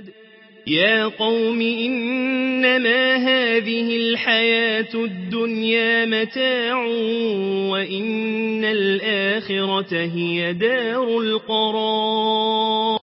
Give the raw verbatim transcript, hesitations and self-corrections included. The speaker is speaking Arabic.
يا قوم إنما هذه الحياة الدنيا متاع وإن الآخرة هي دار القرار